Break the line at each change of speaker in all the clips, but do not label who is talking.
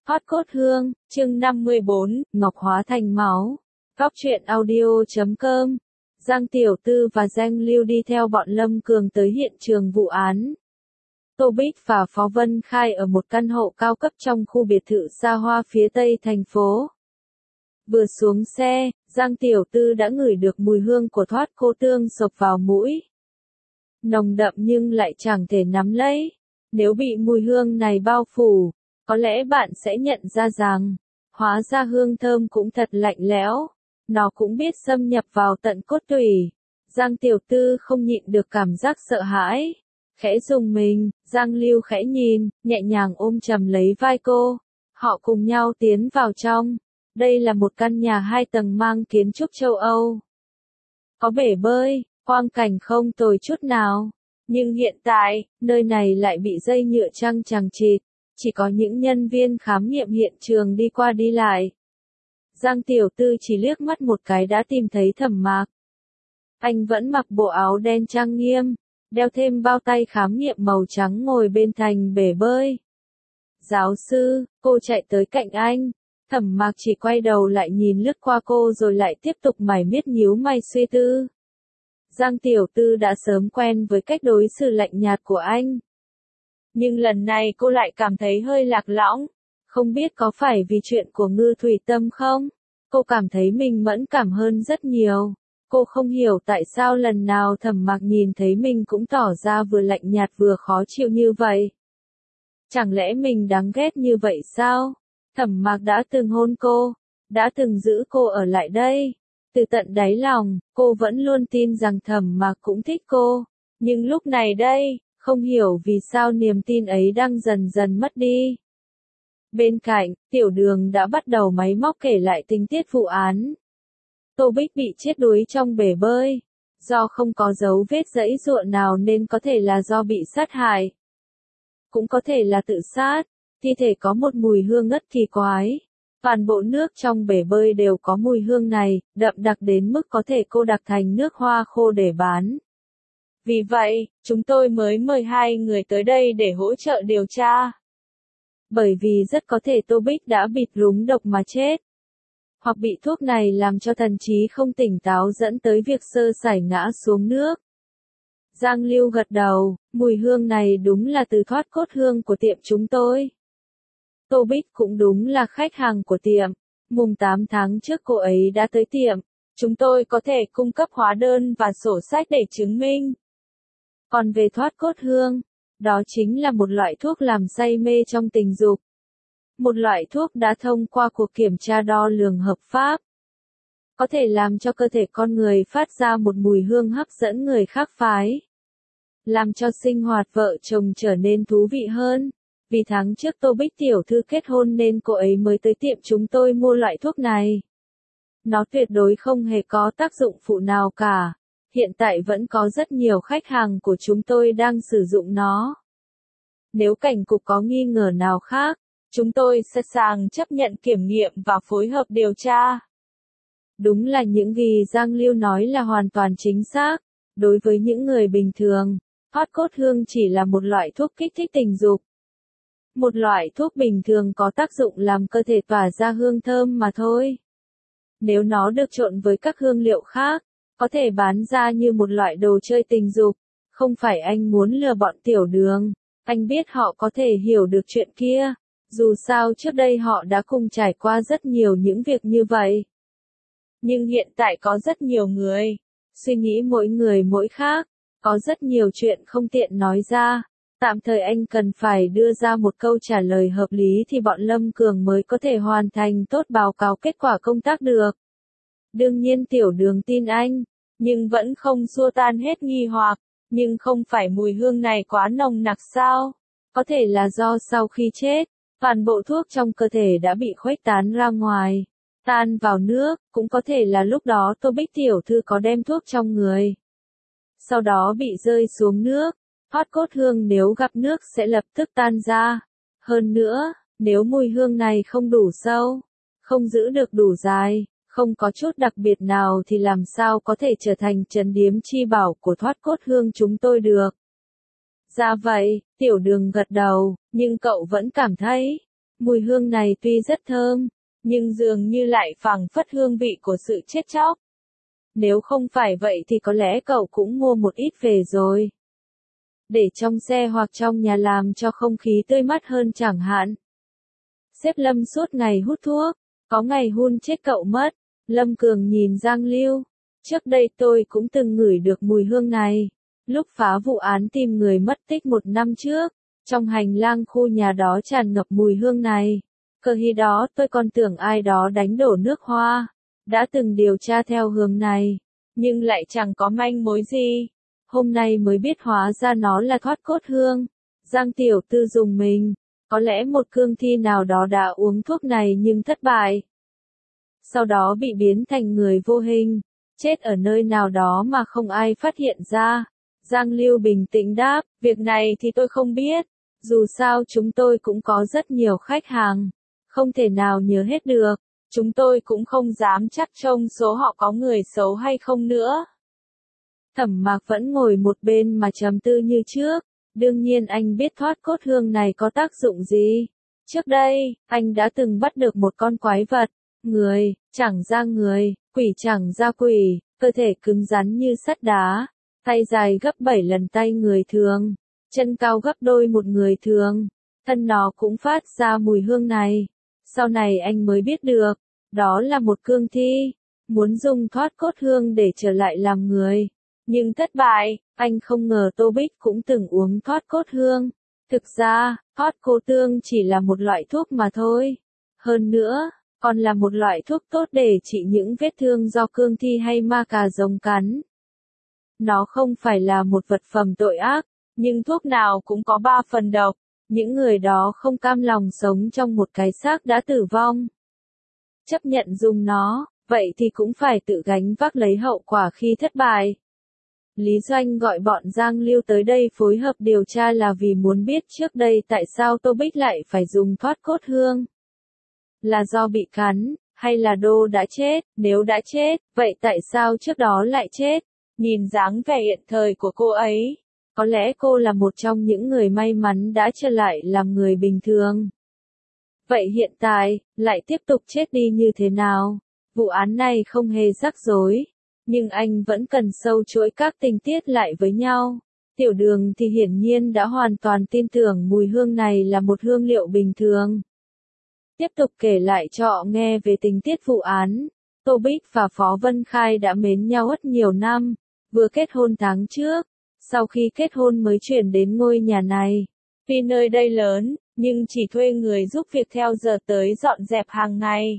Thoát cốt hương, chương 54, Ngọc hóa thành máu. Góc truyện audio.com. Giang Tiểu Tư và Giang Lưu đi theo bọn Lâm Cường tới hiện trường vụ án. Tô Bích và Phó Vân Khai ở một căn hộ cao cấp trong khu biệt thự xa hoa phía tây thành phố. Vừa xuống xe, Giang Tiểu Tư đã ngửi được mùi hương của thoát cô tương xộc vào mũi. Nồng đậm nhưng lại chẳng thể nắm lấy. Nếu bị mùi hương này bao phủ, có lẽ bạn sẽ nhận ra rằng, hóa ra hương thơm cũng thật lạnh lẽo, nó cũng biết xâm nhập vào tận cốt tủy. Giang Tiểu Tư không nhịn được cảm giác sợ hãi, khẽ rùng mình. Giang Lưu khẽ nhìn, nhẹ nhàng ôm chầm lấy vai cô. Họ cùng nhau tiến vào trong. Đây là một căn nhà 2 tầng mang kiến trúc châu Âu. Có bể bơi, quang cảnh không tồi chút nào. Nhưng hiện tại, nơi này lại bị dây nhựa chằng chằng chịt. Chỉ có những nhân viên khám nghiệm hiện trường đi qua đi lại. Giang Tiểu Tư chỉ liếc mắt một cái đã tìm thấy Thẩm Mạc. Anh vẫn mặc bộ áo đen trang nghiêm, đeo thêm bao tay khám nghiệm màu trắng ngồi bên thành bể bơi. Giáo sư, cô chạy tới cạnh anh. Thẩm Mạc chỉ quay đầu lại nhìn lướt qua cô rồi lại tiếp tục mải miết nhíu mày suy tư. Giang Tiểu Tư đã sớm quen với cách đối xử lạnh nhạt của anh. Nhưng lần này cô lại cảm thấy hơi lạc lõng. Không biết có phải vì chuyện của Ngư Thủy Tâm không? Cô cảm thấy mình mẫn cảm hơn rất nhiều. Cô không hiểu tại sao lần nào Thẩm Mạc nhìn thấy mình cũng tỏ ra vừa lạnh nhạt vừa khó chịu như vậy. Chẳng lẽ mình đáng ghét như vậy sao? Thẩm Mạc đã từng hôn cô, đã từng giữ cô ở lại đây. Từ tận đáy lòng, cô vẫn luôn tin rằng Thẩm Mạc cũng thích cô. Nhưng lúc này đây, không hiểu vì sao niềm tin ấy đang dần dần mất đi. Bên cạnh, Tiểu Đường đã bắt đầu máy móc kể lại tình tiết vụ án. Tô Bích bị chết đuối trong bể bơi. Do không có dấu vết giãy giụa nào nên có thể là do bị sát hại. Cũng có thể là tự sát. Thi thể có một mùi hương ngất kỳ quái. Toàn bộ nước trong bể bơi đều có mùi hương này, đậm đặc đến mức có thể cô đặc thành nước hoa khô để bán. Vì vậy, chúng tôi mới mời 2 người tới đây để hỗ trợ điều tra. Bởi vì rất có thể Tô Bích đã bịt rúng độc mà chết. Hoặc bị thuốc này làm cho thần trí không tỉnh táo dẫn tới việc sơ sẩy ngã xuống nước. Giang Lưu gật đầu, mùi hương này đúng là từ thoát cốt hương của tiệm chúng tôi. Tô Bích cũng đúng là khách hàng của tiệm. Mùng 8 tháng trước cô ấy đã tới tiệm. Chúng tôi có thể cung cấp hóa đơn và sổ sách để chứng minh. Còn về thoát cốt hương, đó chính là một loại thuốc làm say mê trong tình dục. Một loại thuốc đã thông qua cuộc kiểm tra đo lường hợp pháp. Có thể làm cho cơ thể con người phát ra một mùi hương hấp dẫn người khác phái. Làm cho sinh hoạt vợ chồng trở nên thú vị hơn. Vì tháng trước Tô Bích tiểu thư kết hôn nên cô ấy mới tới tiệm chúng tôi mua loại thuốc này. Nó tuyệt đối không hề có tác dụng phụ nào cả. Hiện tại vẫn có rất nhiều khách hàng của chúng tôi đang sử dụng nó. Nếu cảnh cục có nghi ngờ nào khác, chúng tôi sẵn sàng chấp nhận kiểm nghiệm và phối hợp điều tra. Đúng là những gì Giang Lưu nói là hoàn toàn chính xác. Đối với những người bình thường, thoát cốt hương chỉ là một loại thuốc kích thích tình dục. Một loại thuốc bình thường có tác dụng làm cơ thể tỏa ra hương thơm mà thôi. Nếu nó được trộn với các hương liệu khác, có thể bán ra như một loại đồ chơi tình dục. Không phải anh muốn lừa bọn Tiểu Đường, anh biết họ có thể hiểu được chuyện kia. Dù sao trước đây họ đã cùng trải qua rất nhiều những việc như vậy. Nhưng hiện tại có rất nhiều người, suy nghĩ mỗi người mỗi khác, có rất nhiều chuyện không tiện nói ra. Tạm thời anh cần phải đưa ra một câu trả lời hợp lý thì bọn Lâm Cường mới có thể hoàn thành tốt báo cáo kết quả công tác được. Đương nhiên Tiểu Đường tin anh, nhưng vẫn không xua tan hết nghi hoặc. Nhưng không phải mùi hương này quá nồng nặc sao? Có thể là do sau khi chết, toàn bộ thuốc trong cơ thể đã bị khuếch tán ra ngoài, tan vào nước, cũng có thể là lúc đó Tô Bích tiểu thư có đem thuốc trong người. Sau đó bị rơi xuống nước. Thoát cốt hương nếu gặp nước sẽ lập tức tan ra. Hơn nữa, nếu mùi hương này không đủ sâu, không giữ được đủ dài, không có chút đặc biệt nào thì làm sao có thể trở thành trấn điếm chi bảo của thoát cốt hương chúng tôi được. Dạ vậy, Tiểu Đường gật đầu, nhưng cậu vẫn cảm thấy, Mùi hương này tuy rất thơm, nhưng dường như lại phảng phất hương vị của sự chết chóc. Nếu không phải vậy thì có lẽ cậu cũng mua một ít về rồi. Để trong xe hoặc trong nhà làm cho không khí tươi mát hơn chẳng hạn. Sếp Lâm suốt ngày hút thuốc, có ngày hun chết cậu mất. Lâm Cường nhìn Giang Lưu. Trước đây tôi cũng từng ngửi được mùi hương này. Lúc phá vụ án tìm người mất tích 1 năm trước, trong hành lang khu nhà đó tràn ngập mùi hương này. Cơ khi đó tôi còn tưởng ai đó đánh đổ nước hoa. Đã từng điều tra theo hướng này, nhưng lại chẳng có manh mối gì. Hôm nay mới biết hóa ra nó là thoát cốt hương. Giang tiểu tư dùng mình. Có lẽ một cương thi nào đó đã uống thuốc này nhưng thất bại. Sau đó bị biến thành người vô hình, chết ở nơi nào đó mà không ai phát hiện ra. Giang Lưu bình tĩnh đáp, việc này thì tôi không biết. Dù sao chúng tôi cũng có rất nhiều khách hàng. Không thể nào nhớ hết được. Chúng tôi cũng không dám chắc trông số họ có người xấu hay không nữa. Thẩm Mạc vẫn ngồi một bên mà trầm tư như trước. Đương nhiên anh biết thoát cốt hương này có tác dụng gì. Trước đây, anh đã từng bắt được một con quái vật. Người, chẳng ra người, quỷ chẳng ra quỷ, cơ thể cứng rắn như sắt đá. Tay dài gấp 7 lần tay người thường. Chân cao gấp đôi một người thường. Thân nó cũng phát ra mùi hương này. Sau này anh mới biết được. Đó là một cương thi. Muốn dùng thoát cốt hương để trở lại làm người. Nhưng thất bại, anh không ngờ Tô Bích cũng từng uống thoát cốt hương. Thực ra, thoát cô tương chỉ là một loại thuốc mà thôi. Hơn nữa, còn là một loại thuốc tốt để trị những vết thương do cương thi hay ma cà rồng cắn. Nó không phải là một vật phẩm tội ác, nhưng thuốc nào cũng có 3 phần độc. Những người đó không cam lòng sống trong một cái xác đã tử vong. Chấp nhận dùng nó, vậy thì cũng phải tự gánh vác lấy hậu quả khi thất bại. Lý Doanh gọi bọn Giang Lưu tới đây phối hợp điều tra là vì muốn biết trước đây tại sao Tô Bích lại phải dùng thoát cốt hương. Là do bị cắn, hay là Đô đã chết? Nếu đã chết, vậy tại sao trước đó lại chết? Nhìn dáng vẻ hiện thời của cô ấy, có lẽ cô là một trong những người may mắn đã trở lại làm người bình thường. Vậy hiện tại, lại tiếp tục chết đi như thế nào? Vụ án này không hề rắc rối. Nhưng anh vẫn cần sâu chuỗi các tình tiết lại với nhau. Tiểu Đường thì hiển nhiên đã hoàn toàn tin tưởng mùi hương này là một hương liệu bình thường. Tiếp tục kể lại cho họ nghe về tình tiết vụ án. Tô Bích và Phó Vân Khai đã mến nhau rất nhiều năm, vừa kết hôn tháng trước. Sau khi kết hôn mới chuyển đến ngôi nhà này. Vì nơi đây lớn, nhưng chỉ thuê người giúp việc theo giờ tới dọn dẹp hàng ngày.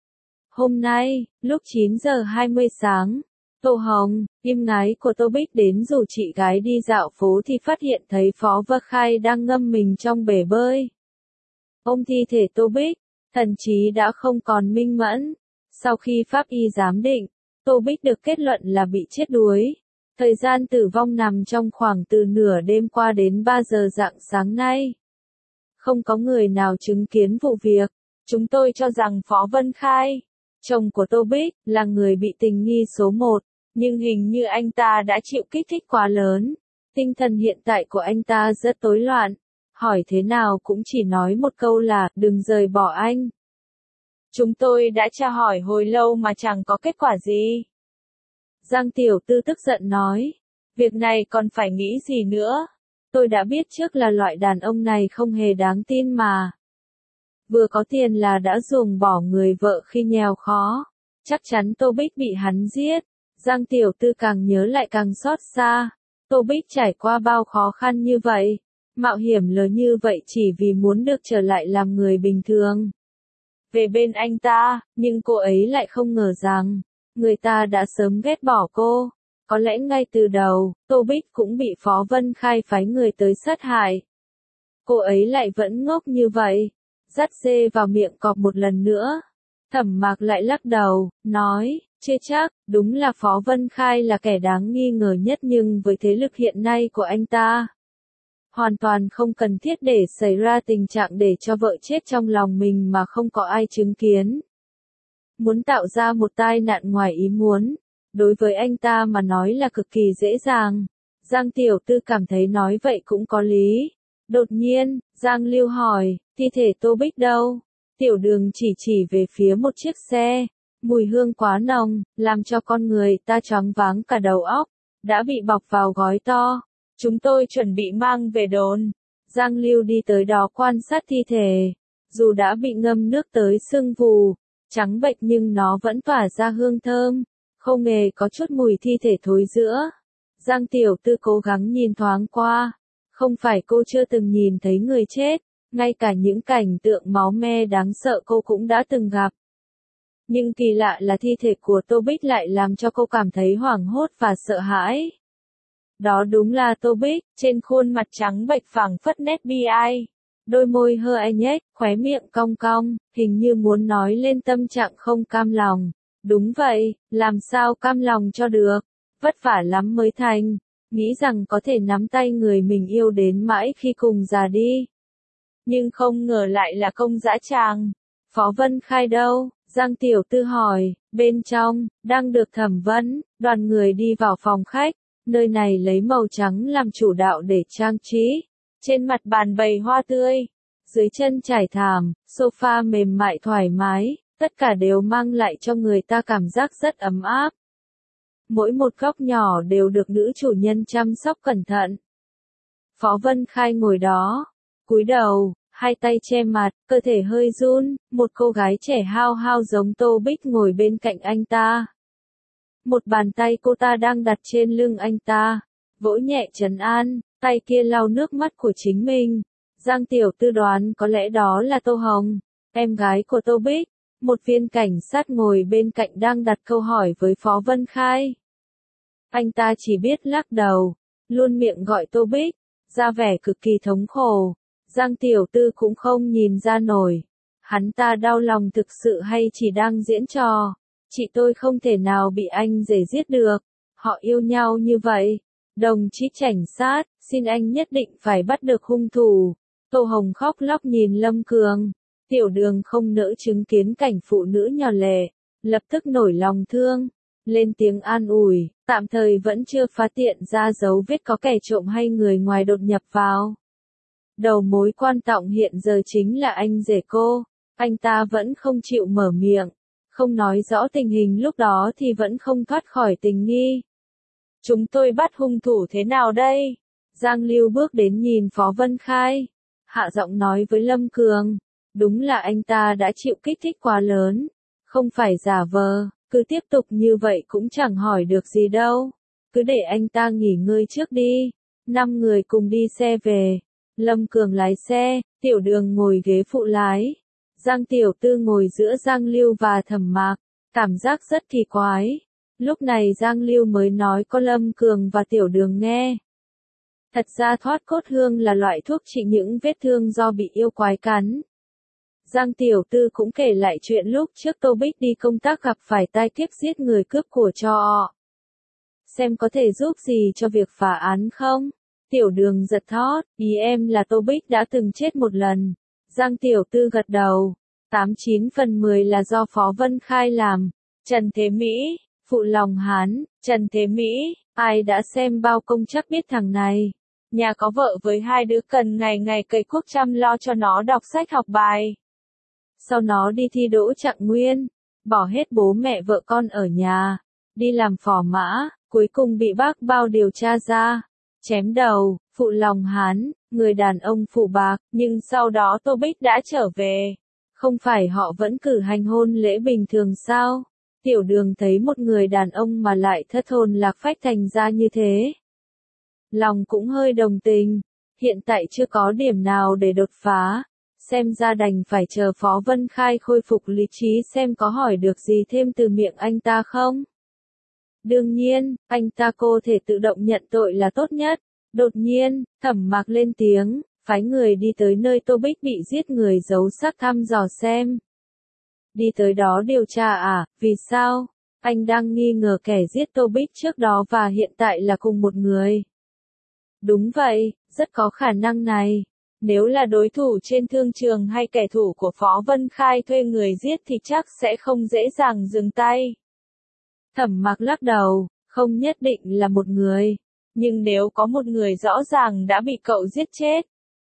Hôm nay, lúc 9 giờ 20 sáng, Tô Hồng, em gái của Tô Bích đến rủ chị gái đi dạo phố thì phát hiện thấy Phó Vân Khai đang ngâm mình trong bể bơi. Ôm thi thể Tô Bích, thần trí đã không còn minh mẫn. Sau khi pháp y giám định, Tô Bích được kết luận là bị chết đuối. Thời gian tử vong nằm trong khoảng từ nửa đêm qua đến 3 giờ rạng sáng nay. Không có người nào chứng kiến vụ việc. Chúng tôi cho rằng Phó Vân Khai, chồng của Tô Bích, là người bị tình nghi số 1, nhưng hình như anh ta đã chịu kích thích quá lớn. Tinh thần hiện tại của anh ta rất tối loạn. Hỏi thế nào cũng chỉ nói một câu là, đừng rời bỏ anh. Chúng tôi đã tra hỏi hồi lâu mà chẳng có kết quả gì. Giang Tiểu Tư tức giận nói, việc này còn phải nghĩ gì nữa. Tôi đã biết trước là loại đàn ông này không hề đáng tin mà. Vừa có tiền là đã ruồng bỏ người vợ khi nghèo khó. Chắc chắn Tô Bích bị hắn giết. Giang Tiểu Tư càng nhớ lại càng xót xa. Tô Bích trải qua bao khó khăn như vậy. Mạo hiểm lớn như vậy chỉ vì muốn được trở lại làm người bình thường. Về bên anh ta, nhưng cô ấy lại không ngờ rằng, người ta đã sớm ghét bỏ cô. Có lẽ ngay từ đầu, Tô Bích cũng bị Phó Vân Khai phái người tới sát hại. Cô ấy lại vẫn ngốc như vậy. Dắt dê vào miệng cọp một lần nữa. Thẩm Mạc lại lắc đầu, nói, chưa chắc, đúng là Phó Vân Khai là kẻ đáng nghi ngờ nhất nhưng với thế lực hiện nay của anh ta, hoàn toàn không cần thiết để xảy ra tình trạng để cho vợ chết trong lòng mình mà không có ai chứng kiến. Muốn tạo ra một tai nạn ngoài ý muốn, đối với anh ta mà nói là cực kỳ dễ dàng. Giang Tiểu Tư cảm thấy nói vậy cũng có lý. Đột nhiên, Giang Lưu hỏi, thi thể Tô Bích đâu? Tiểu Đường chỉ về phía một chiếc xe. Mùi hương quá nồng, làm cho con người ta choáng váng cả đầu óc. Đã bị bọc vào gói to. Chúng tôi chuẩn bị mang về đồn. Giang Lưu đi tới đó quan sát thi thể. Dù đã bị ngâm nước tới sưng vù, trắng bệch nhưng nó vẫn tỏa ra hương thơm. Không hề có chút mùi thi thể thối rữa. Giang Tiểu Tư cố gắng nhìn thoáng qua. Không phải cô chưa từng nhìn thấy người chết, ngay cả những cảnh tượng máu me đáng sợ cô cũng đã từng gặp. Nhưng kỳ lạ là thi thể của Tô Bích lại làm cho cô cảm thấy hoảng hốt và sợ hãi. Đó đúng là Tô Bích, trên khuôn mặt trắng bệch phảng phất nét bi ai. Đôi môi hơi nhếch, khóe miệng cong cong, hình như muốn nói lên tâm trạng không cam lòng. Đúng vậy, làm sao cam lòng cho được, vất vả lắm mới thành, nghĩ rằng có thể nắm tay người mình yêu đến mãi khi cùng già đi. Nhưng không ngờ lại là công dã tràng. Phó Vân Khai đâu? Giang Tiểu Tư hỏi, bên trong, đang được thẩm vấn, đoàn người đi vào phòng khách, nơi này lấy màu trắng làm chủ đạo để trang trí. Trên mặt bàn bày hoa tươi, dưới chân trải thảm, sofa mềm mại thoải mái, tất cả đều mang lại cho người ta cảm giác rất ấm áp. Mỗi một góc nhỏ đều được nữ chủ nhân chăm sóc cẩn thận. Phó Vân Khai ngồi đó, cúi đầu, hai tay che mặt, cơ thể hơi run, một cô gái trẻ hao hao giống Tô Bích ngồi bên cạnh anh ta. Một bàn tay cô ta đang đặt trên lưng anh ta, vỗ nhẹ trấn an, tay kia lau nước mắt của chính mình. Giang Tiểu Tư đoán có lẽ đó là Tô Hồng, em gái của Tô Bích. Một viên cảnh sát ngồi bên cạnh đang đặt câu hỏi với Phó Vân Khai. Anh ta chỉ biết lắc đầu, luôn miệng gọi Tô Bích, ra vẻ cực kỳ thống khổ. Giang Tiểu Tư cũng không nhìn ra nổi. Hắn ta đau lòng thực sự hay chỉ đang diễn trò. Chị tôi không thể nào bị anh rể giết được. Họ yêu nhau như vậy. Đồng chí cảnh sát, xin anh nhất định phải bắt được hung thủ. Tô Hồng khóc lóc nhìn Lâm Cường. Tiểu Đường không nỡ chứng kiến cảnh phụ nữ nhỏ lẻ, lập tức nổi lòng thương, lên tiếng an ủi, tạm thời vẫn chưa phát hiện ra dấu vết có kẻ trộm hay người ngoài đột nhập vào. Đầu mối quan trọng hiện giờ chính là anh rể cô, anh ta vẫn không chịu mở miệng, không nói rõ tình hình lúc đó thì vẫn không thoát khỏi tình nghi. Chúng tôi bắt hung thủ thế nào đây? Giang Lưu bước đến nhìn Phó Vân Khai, hạ giọng nói với Lâm Cường. Đúng là anh ta đã chịu kích thích quá lớn, không phải giả vờ, cứ tiếp tục như vậy cũng chẳng hỏi được gì đâu, cứ để anh ta nghỉ ngơi trước đi. 5 người cùng đi xe về, Lâm Cường lái xe, Tiểu Đường ngồi ghế phụ lái, Giang Tiểu Tư ngồi giữa Giang Lưu và Thẩm Mạc, cảm giác rất kỳ quái. Lúc này Giang Lưu mới nói có Lâm Cường và Tiểu Đường nghe. Thật ra thoát cốt hương là loại thuốc trị những vết thương do bị yêu quái cắn. Giang Tiểu Tư cũng kể lại chuyện lúc trước Tô Bích đi công tác gặp phải tai kiếp giết người cướp của cho họ. Xem có thể giúp gì cho việc phá án không? Tiểu Đường giật thót, ý em là Tô Bích đã từng chết một lần. Giang Tiểu Tư gật đầu, 89 phần 10 là do Phó Vân Khai làm. Trần Thế Mỹ, phụ lòng Hán, Trần Thế Mỹ, ai đã xem bao công chắc biết thằng này. Nhà có vợ với 2 đứa cần ngày ngày cày cuốc chăm lo cho nó đọc sách học bài. Sau nó đi thi đỗ Trạng Nguyên, bỏ hết bố mẹ vợ con ở nhà, đi làm phò mã, cuối cùng bị bác bao điều tra ra, chém đầu, phụ lòng Hán, người đàn ông phụ bạc, nhưng sau đó Tô Bích đã trở về. Không phải họ vẫn cử hành hôn lễ bình thường sao? Tiểu Đường thấy một người đàn ông mà lại thất hồn lạc phách thành ra như thế. Lòng cũng hơi đồng tình, hiện tại chưa có điểm nào để đột phá. Xem ra đành phải chờ Phó Vân Khai khôi phục lý trí xem có hỏi được gì thêm từ miệng anh ta không. Đương nhiên, anh ta cô thể tự động nhận tội là tốt nhất. Đột nhiên, Thẩm Mạc lên tiếng, phái người đi tới nơi Tô Bích bị giết người giấu xác thăm dò xem. Đi tới đó điều tra à, vì sao? Anh đang nghi ngờ kẻ giết Tô Bích trước đó và hiện tại là cùng một người. Đúng vậy, rất có khả năng này. Nếu là đối thủ trên thương trường hay kẻ thù của Phó Vân Khai thuê người giết thì chắc sẽ không dễ dàng dừng tay. Thẩm Mạc lắc đầu, không nhất định là một người. Nhưng nếu có một người rõ ràng đã bị cậu giết chết.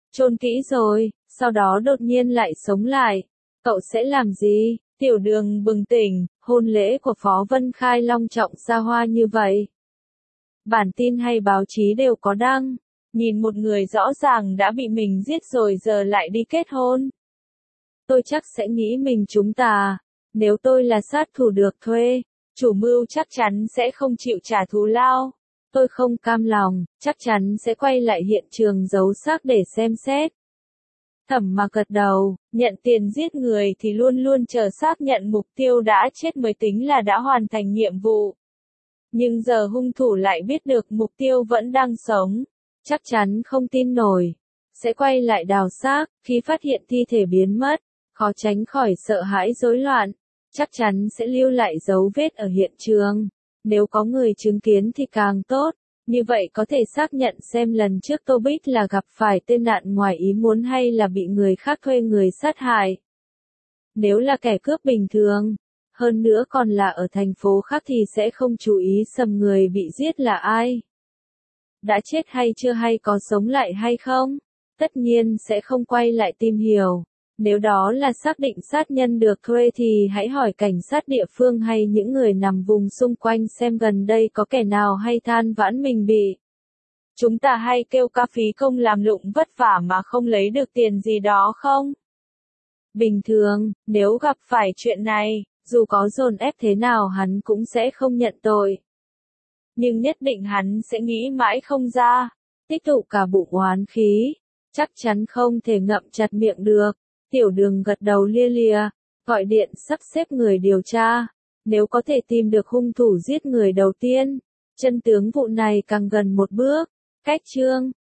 Chôn kỹ rồi, sau đó đột nhiên lại sống lại. Cậu sẽ làm gì? Tiểu Đường bừng tỉnh, hôn lễ của Phó Vân Khai long trọng xa hoa như vậy. Bản tin hay báo chí đều có đăng, nhìn một người rõ ràng đã bị mình giết rồi giờ lại đi kết hôn. Tôi chắc sẽ nghĩ mình trúng tà, nếu tôi là sát thủ được thuê, chủ mưu chắc chắn sẽ không chịu trả thù lao. Tôi không cam lòng, chắc chắn sẽ quay lại hiện trường giấu xác để xem xét. Thẩm Mặc gật đầu, nhận tiền giết người thì luôn luôn chờ xác nhận mục tiêu đã chết mới tính là đã hoàn thành nhiệm vụ. Nhưng giờ hung thủ lại biết được mục tiêu vẫn đang sống, chắc chắn không tin nổi. Sẽ quay lại đào xác, khi phát hiện thi thể biến mất, khó tránh khỏi sợ hãi rối loạn, chắc chắn sẽ lưu lại dấu vết ở hiện trường. Nếu có người chứng kiến thì càng tốt, như vậy có thể xác nhận xem lần trước Tô Bích là gặp phải tai nạn ngoài ý muốn hay là bị người khác thuê người sát hại. Nếu là kẻ cướp bình thường, hơn nữa còn là ở thành phố khác thì sẽ không chú ý xem người bị giết là ai. Đã chết hay chưa hay có sống lại hay không, tất nhiên sẽ không quay lại tìm hiểu. Nếu đó là xác định sát nhân được thuê thì hãy hỏi cảnh sát địa phương hay những người nằm vùng xung quanh xem gần đây có kẻ nào hay than vãn mình bị. Chúng ta hay kêu ca phí công làm lụng vất vả mà không lấy được tiền gì đó không? Bình thường, nếu gặp phải chuyện này, dù có dồn ép thế nào hắn cũng sẽ không nhận tội. Nhưng nhất định hắn sẽ nghĩ mãi không ra, tích tụ cả bụng oán khí, chắc chắn không thể ngậm chặt miệng được. Tiểu Đường gật đầu lia lịa, gọi điện sắp xếp người điều tra. Nếu có thể tìm được hung thủ giết người đầu tiên, chân tướng vụ này càng gần một bước. Cách chương